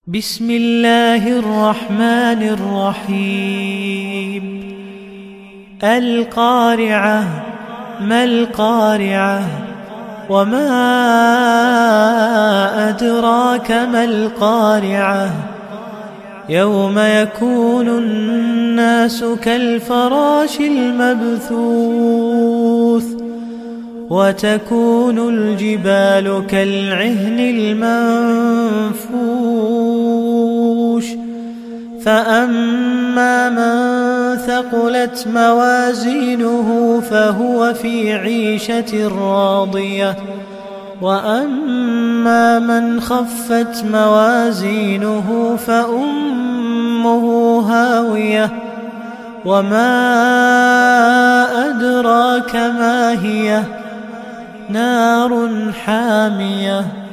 بسم الله الرحمن الرحيم. القارعة. ما القارعة؟ وما أدراك ما القارعة؟ يوم يكون الناس كالفراش المبثوث وتكون الجبال كالعهن المنفوش فأما من ثقلت موازينه فهو في عيشة راضية وأما من خفت موازينه فأمه هاوية وما أدراك ما هي نار حامية